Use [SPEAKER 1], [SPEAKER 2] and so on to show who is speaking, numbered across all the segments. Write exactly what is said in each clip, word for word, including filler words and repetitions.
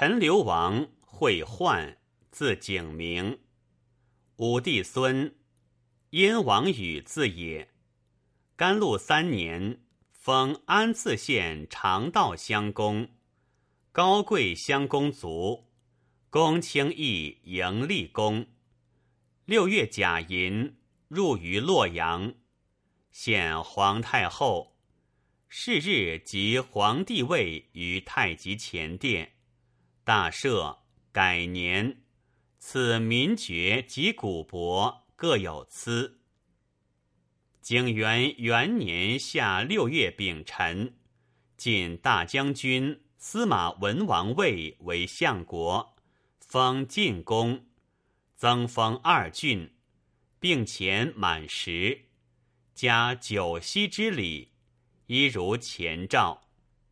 [SPEAKER 1] 陈留王讳焕，字景明，武帝孙，燕王宇字也。甘露三年，封安次县长道乡公，高贵乡公卒，公卿邑迎立公。六月甲寅，入于洛阳，献皇太后。是日即皇帝位于太极前殿，大赦，改年，赐民爵及古帛各有赐。景元元年夏六月丙辰，进大将军、司马文王位为相国，封晋公，增封二郡，并前满十，加九锡之礼，一如前诏。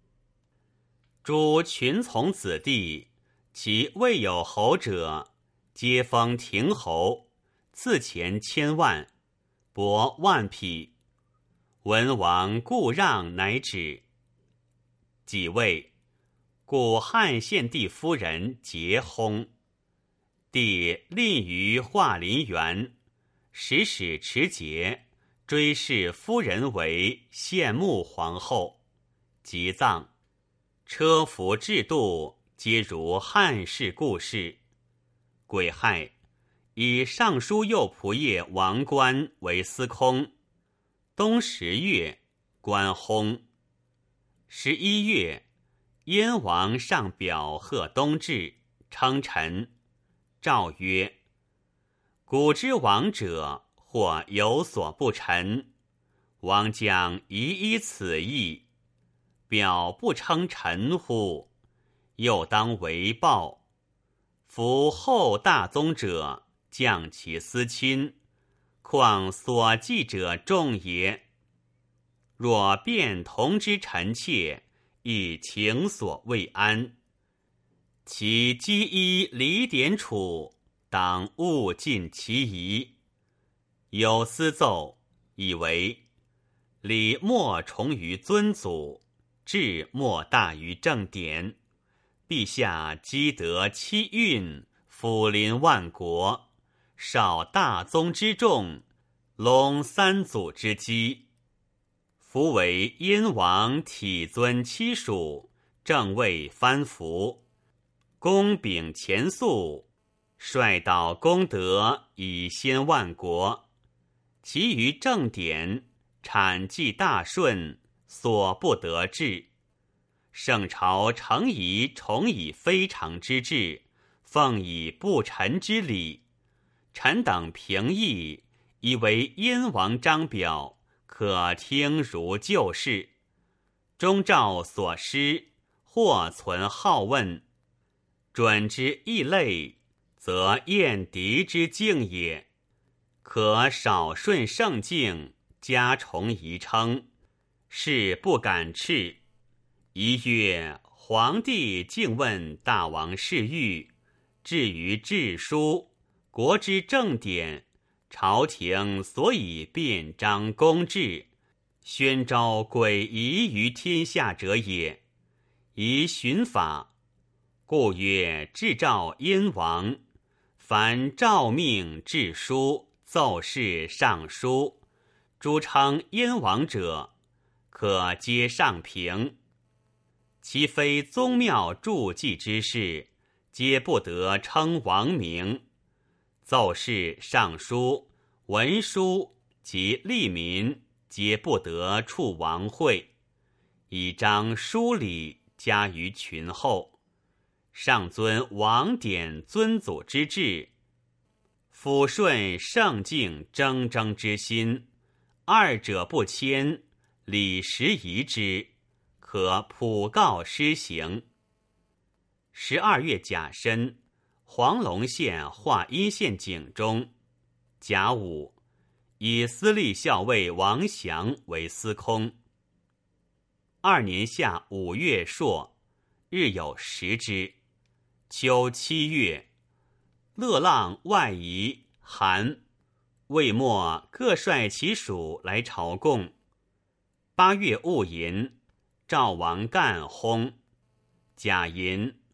[SPEAKER 1] 诸群从子弟，其未有侯者，皆封亭侯，赐钱千万，帛万匹。文王故让，乃止。己未，故汉献帝夫人结薨。帝立于华林园，使使持节，追谥夫人为献穆皇后，即葬。车服制度皆如汉室故事。癸亥，以尚书右仆射王观为司空。冬十月，官薨。十一月，燕王上表贺冬至，称臣。诏曰：古之王者，或有所不臣，王将宜依此意。表不称臣乎？又当为报。夫后大宗者，降其私亲，况所记者众也。若便同之臣妾，亦情所未安。其积依礼典处，当勿尽其宜。有司奏，以为礼莫重于尊祖，志莫大于正典。陛下积德七运，抚临万国，少大宗之重，隆三祖之基。夫为燕王体尊妻属，正位藩服，公秉前素，率导功德，以先万国。其余正典，产计大顺，所不得志。圣朝诚以崇以非常之志，奉以不臣之礼。臣等评议，以为燕王章表，可听如旧事。终照所失，或存好问。准之异类，则厌敌之敬也。可少顺圣敬，加重仪称，是不敢斥。一月，皇帝竟问大王侍御，至于治书，国之正典，朝廷所以辩章公制，宣昭诡夷于天下者也。宜循法，故曰制诏燕王，凡诏命制书奏事上书，诸称燕王者，可皆上评。其非宗庙注记之事，皆不得称王名。奏事上书、文书及吏民，皆不得触王讳。以彰书礼，加于群后。上尊王典尊祖之制，抚顺圣敬铮铮之心，二者不迁，礼时宜之，可普告施行。十二月甲申，黄龙县华阴县井中。甲午，以司隶校尉王祥为司空。二年夏五月朔，日有食之。秋七月，乐浪外夷韩魏末各率其属来朝贡。八月戊寅，赵王干薨。甲寅，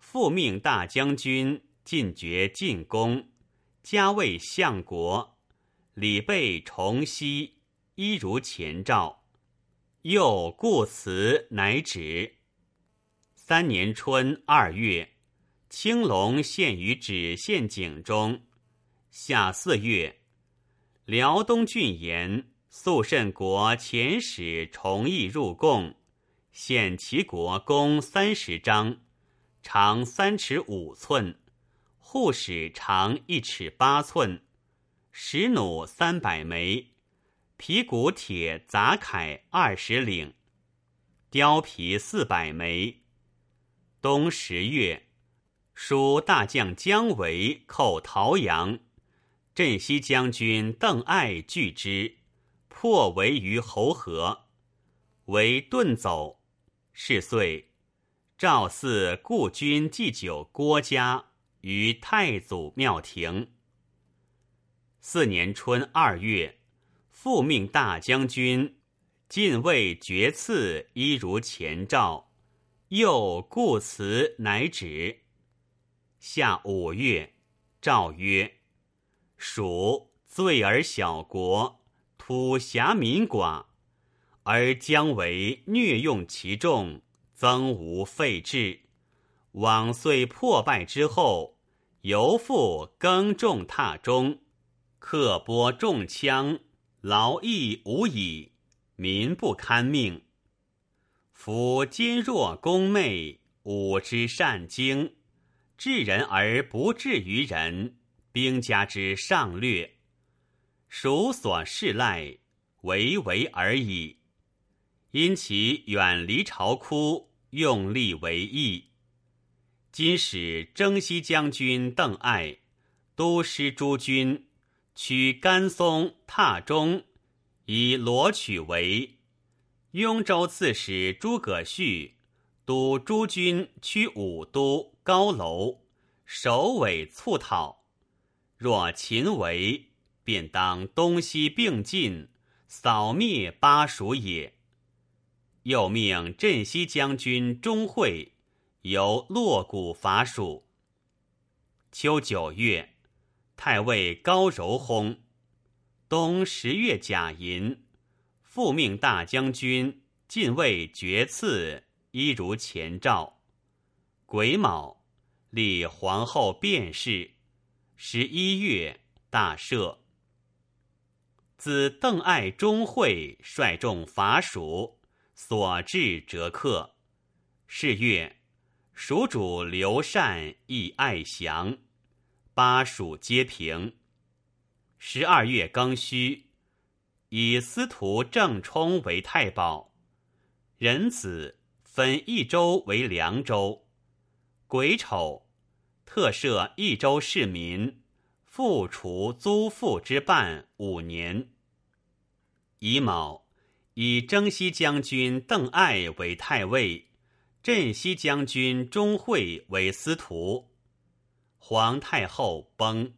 [SPEAKER 1] 复命大将军进爵晋公，加位相国，礼备重熙，一如前诏。又故辞，乃止。三年春二月，青龙献于止县井中。夏四月，辽东郡言肃慎国遣使崇义入贡，献齐国弓三十张，长三尺五寸，护矢长一尺八寸，石弩三百枚，皮骨铁杂铠二十领，貂皮四百枚。冬十月，蜀大将姜维寇陶阳，镇西将军邓艾拒之，破围于侯河，为遁走。是岁，赵祀故君祭酒郭家于太祖庙庭。四年春二月，复命大将军进位爵赐，一如前诏。又故辞，乃止。夏五月，诏曰：蜀罪而小国，土狭民寡，而姜维虐用其众，增无废制。往岁破败之后，犹复耕种踏中，刻剥重枪，劳役无已，民不堪命。夫坚若弓昧，武之善经，治人而不治于人，兵家之上略。蜀所恃赖，唯为而已。因其远离巢窟，用力为义。今使征西将军邓艾都师诸军，取甘松、踏中，以罗取围。雍州刺史诸葛绪督诸军趋武都、高楼，首尾促讨。若秦围，便当东西并进，扫灭巴蜀也。又命镇西将军钟会由洛谷伐蜀。秋九月，太尉高柔薨。冬十月甲寅，复命大将军进位爵赐，一如前诏。癸卯，立皇后卞氏。十一月，大赦。自邓艾、钟会率众伐蜀，所至折克。是月，蜀主刘禅亦爱降，巴蜀皆平。十二月庚戌，以司徒郑冲为太保，壬子分益州为凉州。癸丑，特赦益州市民，复除租赋之半五年。乙卯，以征西将军邓艾为太尉，镇西将军钟会为司徒。皇太后崩。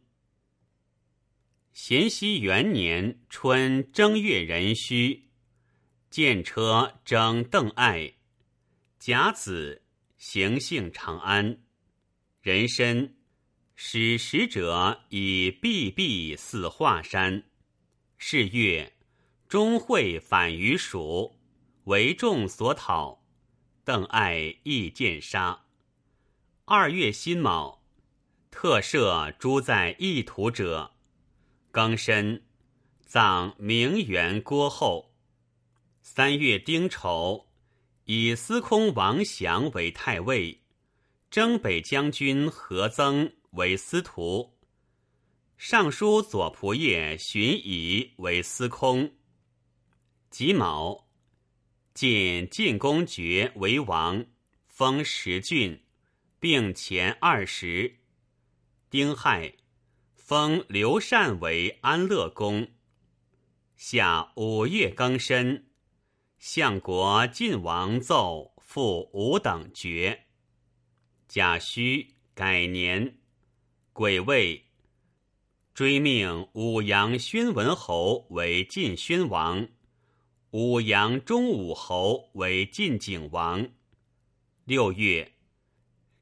[SPEAKER 1] 咸熙元年春正月壬戌，见车征邓艾。甲子，行幸长安。壬申，使使者以毕毕祀华山。是月，钟会反于蜀，为众所讨，邓艾亦见杀。二月辛卯，特赦诸在异土者。庚申，葬明元郭后。三月丁丑，以司空王祥为太尉，征北将军何曾为司徒，尚书左仆射荀乙为司空。己卯，晋晋公爵为王，封十郡，并前二十。丁亥，封刘禅为安乐公。夏五月庚申，相国晋王奏复五等爵。甲戌，改年。癸未，追命武阳宣文侯为晋宣王，武阳中武侯为晋景王。六月，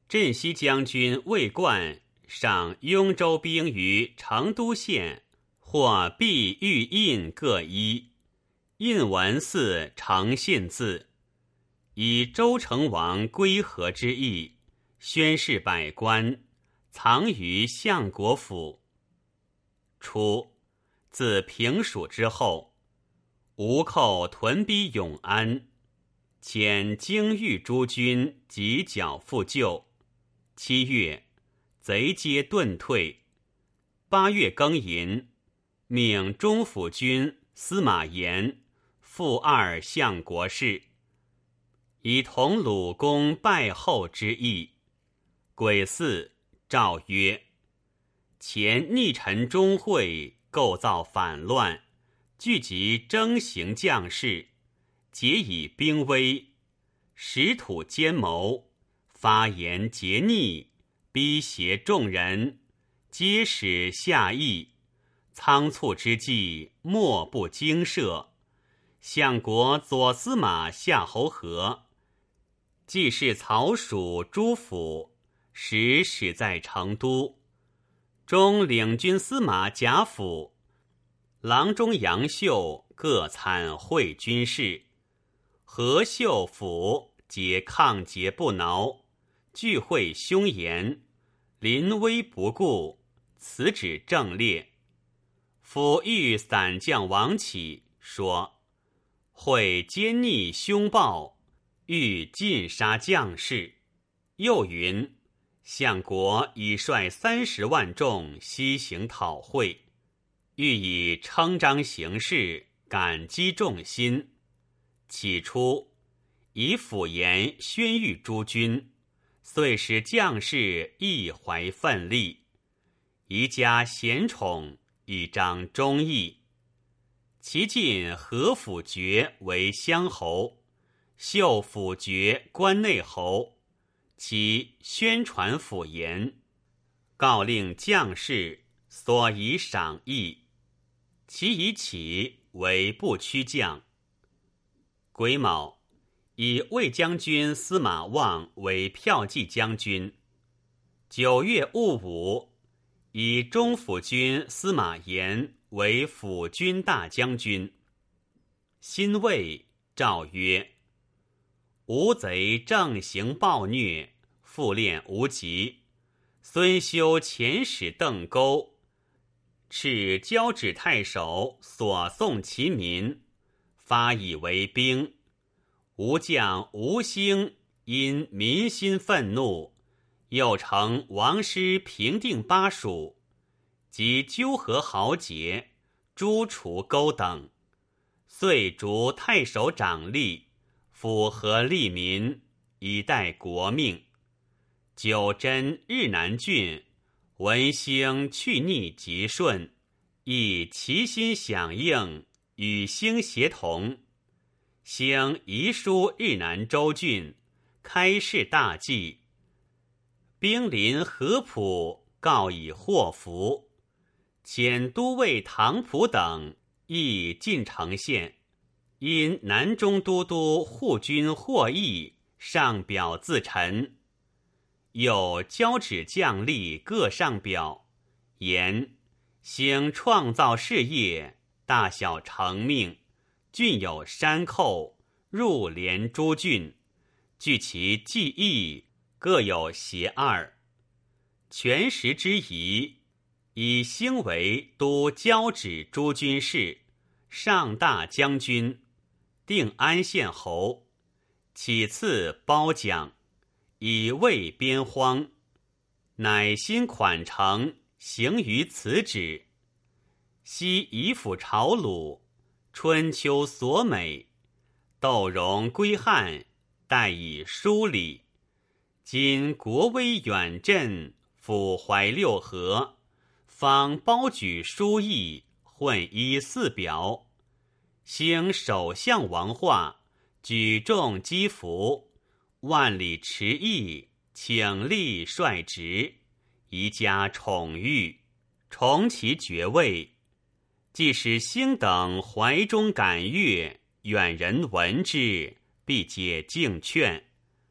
[SPEAKER 1] 镇西将军魏冠上雍州兵于成都县，或币玉印各一，印文似诚信字，以周成王归和之意，宣示百官，藏于相国府。初，自平蜀之后，吴寇屯逼永安，遣京豫诸军及剿复救。七月，贼皆遁退。八月庚寅，命中府军司马炎复二相国事，以同鲁公拜后之意。癸巳，诏曰：前逆臣钟会构造反乱，聚集征行将士，皆以兵威，实土奸谋，发言桀逆，逼胁众人，皆使下邑。仓促之际，莫不惊慑。相国左司马夏侯和，既是曹蜀诸府，时始在成都。中领军司马贾府、郎中杨秀各参会军事，何秀府皆抗节不挠，聚会凶严，临危不顾，此指正烈。府御散将王启说，会奸逆凶暴，欲尽杀将士。又云，相国已率三十万众西行讨会，欲以称章行事，感激众心。起初以府言宣谕诸军，遂使将士亦怀奋力，宜加贤宠，以彰忠义。其晋何府爵为乡侯，秀府爵关内侯，其宣传府言，告令将士所宜赏议，其以起为不屈将。癸卯，以魏将军司马望为骠骑将军。九月戊午，以中府军司马炎为辅军大将军。辛未，诏曰：吴贼正行暴虐，复练无极。孙修遣使邓沟，敕交趾太守所送其民，发以为兵。吴将吴兴因民心愤怒，又乘王师平定巴蜀，及纠合豪杰，诛除沟等，遂逐太守长吏，符合利民，以待国命。九真日南郡，闻兴去逆极顺，亦齐心响应，与兴协同。兴遗书日南州郡，开市大计。兵临合浦，告以祸福。遣都尉唐普等亦进城县，因南中都督护军霍邑上表自陈。又交趾将吏各上表，言兴创造事业，大小成命，郡有山寇，入连诸郡，据其技艺，各有协二。权时之宜，以兴为都交趾诸军事，上大将军，定安县侯，起次褒奖，以慰边荒。乃新款成，行于此旨。昔以辅朝鲁，春秋所美，窦融归汉，待以疏礼。今国威远振，抚怀六合，方褒举书议，混一四表。兴首相王化，举重击服，万里驰邑，请立率职，宜加宠遇，重其爵位。即使兴等怀中感悦，远人闻之，必皆敬劝。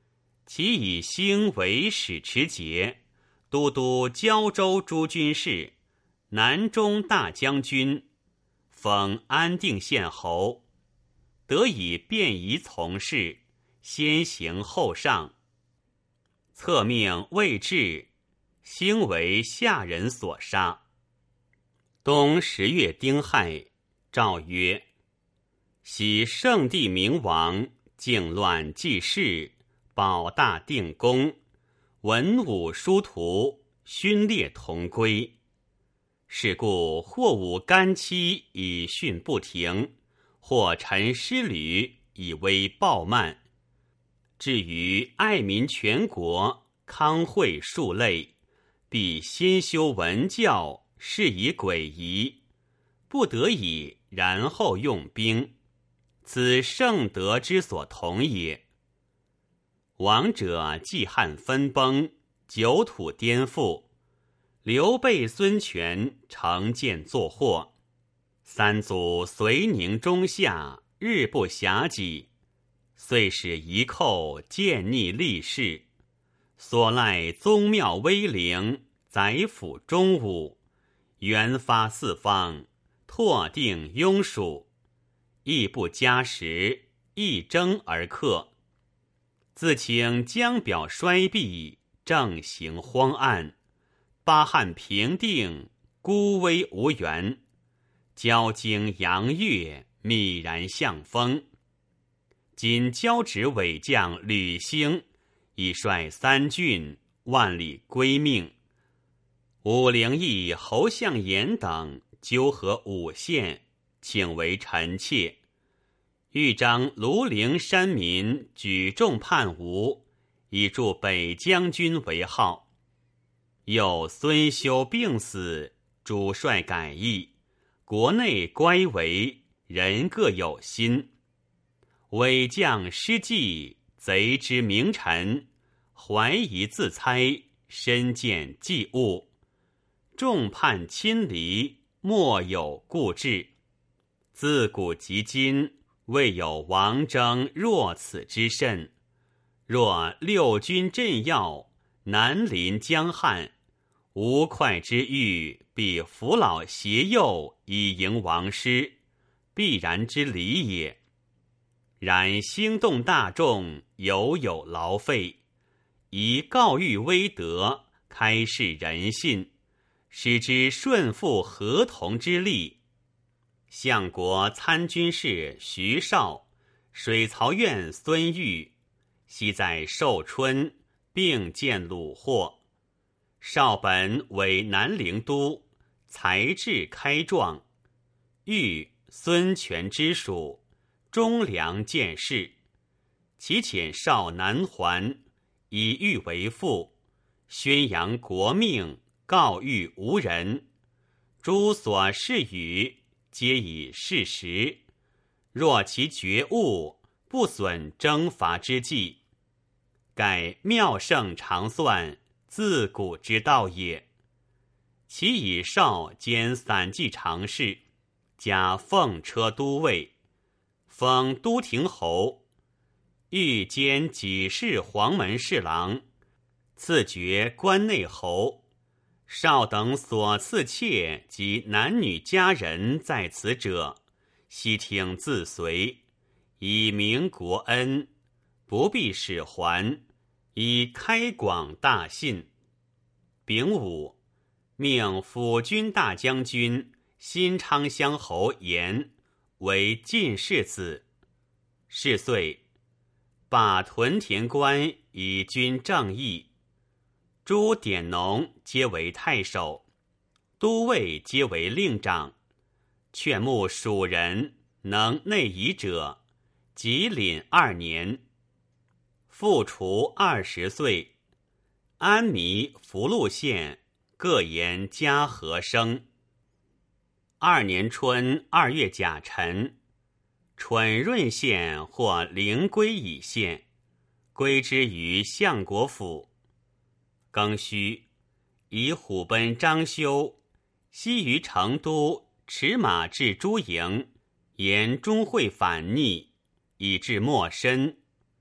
[SPEAKER 1] 其以兴为使持节，都督胶州诸军事，南中大将军，封安定县侯，得以便宜从事，先行后上。册命魏志，兴为下人所杀。冬十月丁亥，诏曰：昔圣帝明王，靖乱济世，保大定公，文武殊途，勋列同归。是故或舞干戚以训不停，或陈师旅以威暴慢。至于爱民全国，康惠数类，必先修文教，是以诡夷，不得已然后用兵，此圣德之所同也。王者季汉分崩，九土颠覆，刘备孙权乘剑作祸，三祖遂宁中夏，日不暇己，遂使遗寇见逆立世，所赖宗庙威灵，宰辅中武，援发四方，拓定庸属，亦不加时，一征而克。自请江表衰敝，政行荒暗，巴汉平定，孤危无援，交经扬越，泯然向风。今交趾伪将吕兴，已率三郡，万里归命。武陵邑侯向言等纠合五县，请为臣妾。豫章庐陵山民举众叛吴，以助北将军为号。又孙休病死，主帅改易，国内乖违，人各有心。伪将失计，贼之名臣，怀疑自猜，身见忌恶，众叛亲离，莫有固志。自古及今，未有王征若此之甚。若六军镇要，南临江汉，吴会之欲，必扶老携幼以迎王师，必然之理也。然兴动大众，犹有劳费，以告谕威德，开示人信，使之顺附合同之力。相国参军事徐绍、水曹院孙玉，昔在寿春并见虏获。绍本为南陵都，才智开壮，玉孙权之属，忠良见事。其遣绍南还，以玉为父，宣扬国命，告谕无人。诸所事语，皆以事实。若其觉悟，不损征伐之计。盖妙圣常算，自古之道也。其以绍兼散骑常侍，加奉车都尉，封都亭侯，欲兼己事黄门侍郎，赐爵关内侯。绍等所赐妾及男女家人在此者，悉听自随，以明国恩，不必使还，以开广大信。丙午，命辅军大将军新昌乡侯严为进士子。是岁，罢屯田官以军正义。诸典农皆为太守，都尉皆为令长。劝募蜀人能内夷者，即廪二年。复除二十岁，安弥、福禄县各言嘉禾生。二年春二月甲辰，蠢润县或灵龟乙县，归之于相国府。庚戌，以虎贲张修，西于成都持马至诸营，沿钟会反逆，以至莫身。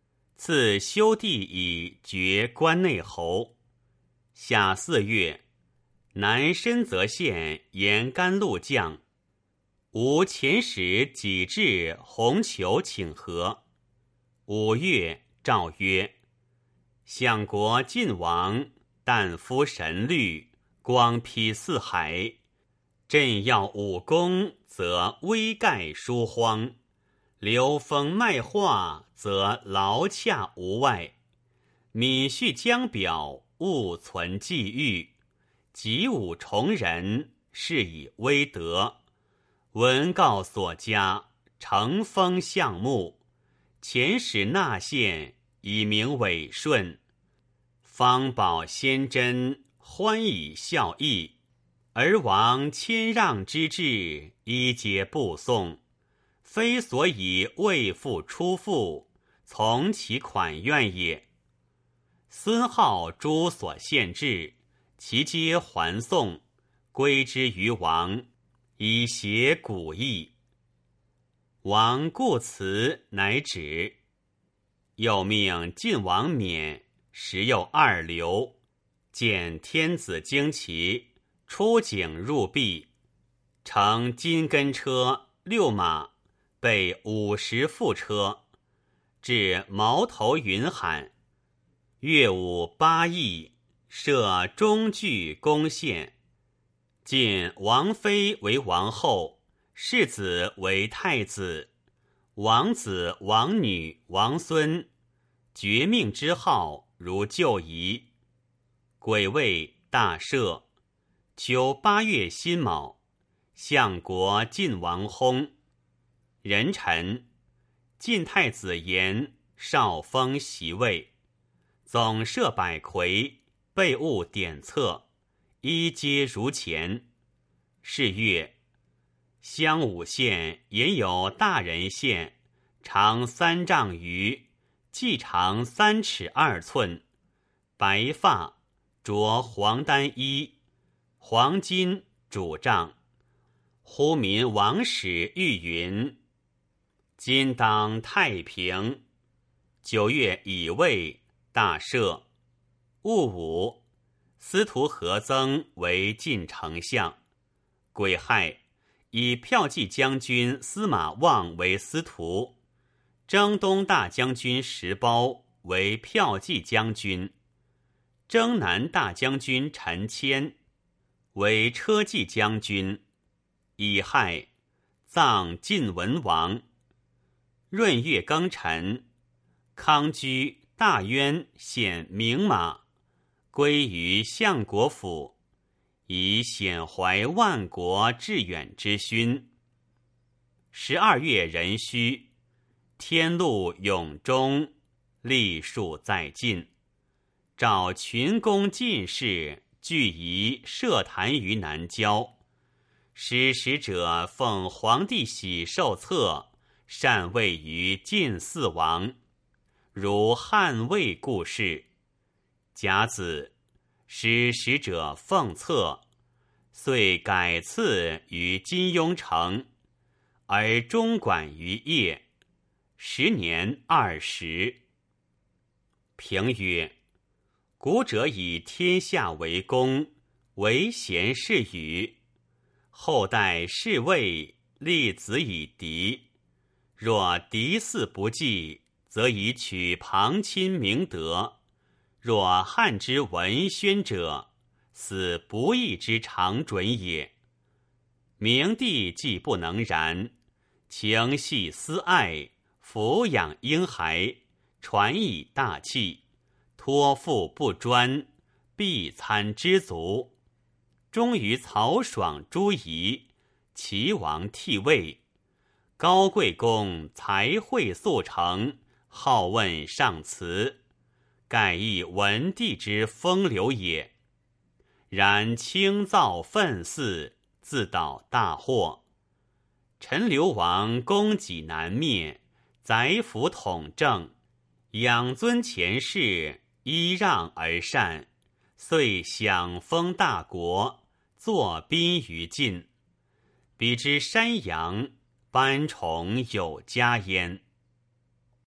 [SPEAKER 1] 自修帝以爵关内侯。夏四月，南深泽县沿甘露降，吴遣使己至红虬请和。五月，诏曰：相国晋王旦夫神律，光披四海，朕要武功，则威盖疏荒，流风脉化，则劳洽无外。敏恤江表，勿存际遇，及武崇仁，是以威德。文告所加，承封项目，遣使纳献，以明伟顺。方宝先真，欢以效义，而王谦让之志，一皆不送。非所以为父出父，从其款愿也。孙浩诸所献制，其皆还送，归之于王，以协古义。王故辞，乃止。又命晋王冕，时有二流，见天子旌旗，出警入壁，乘金根车六马，备五十副车，至矛头云海，乐舞八佾，设中具宫献。晋王妃为王后，世子为太子，王子、王女、王孙，绝命之号如旧仪。癸未，大赦。秋八月辛卯，相国晋王薨。壬辰，晋太子延少封袭位，总设百魁，备物典册，一皆如前。是月，襄武县也有大人县，长三丈余，髻长三尺二寸，白发，着黄单衣，黄金主杖。忽民王使谕云：今当太平。九月乙未，大赦。戊午，司徒何曾为晋丞相。癸亥，以骠骑将军司马望为司徒，征东大将军石苞为骠骑将军，征南大将军陈谦为车骑将军。乙亥，葬晋文王。闰月庚辰，康居、大渊献名马，归于相国府，以显怀万国致远之勋。十二月壬戌，天禄永中，历数在晋，召群公进士俱仪设坛于南郊，使使者奉皇帝玺绶册，禅位于晋四王，如汉魏故事。甲子，使使者奉册，遂改赐于金庸城，而中管于邺，时年二十。评曰：古者以天下为公，为贤是与。后代侍卫，立子以嫡。若嫡嗣不继，则以取旁亲明德。若汉之文宣者，死不义之常准也。明帝既不能然，情系私爱，抚养婴孩，传以大器，托付不专，必参知足。终于曹爽诸夷，齐王替位。高贵公才会速成，好问上辞，盖亦文帝之风流也。然轻造愤肆，自导大祸。陈留王功己难灭，宰辅统政，养尊前世，依让而善，遂享封大国，坐宾于晋。彼之山阳，班崇有加焉。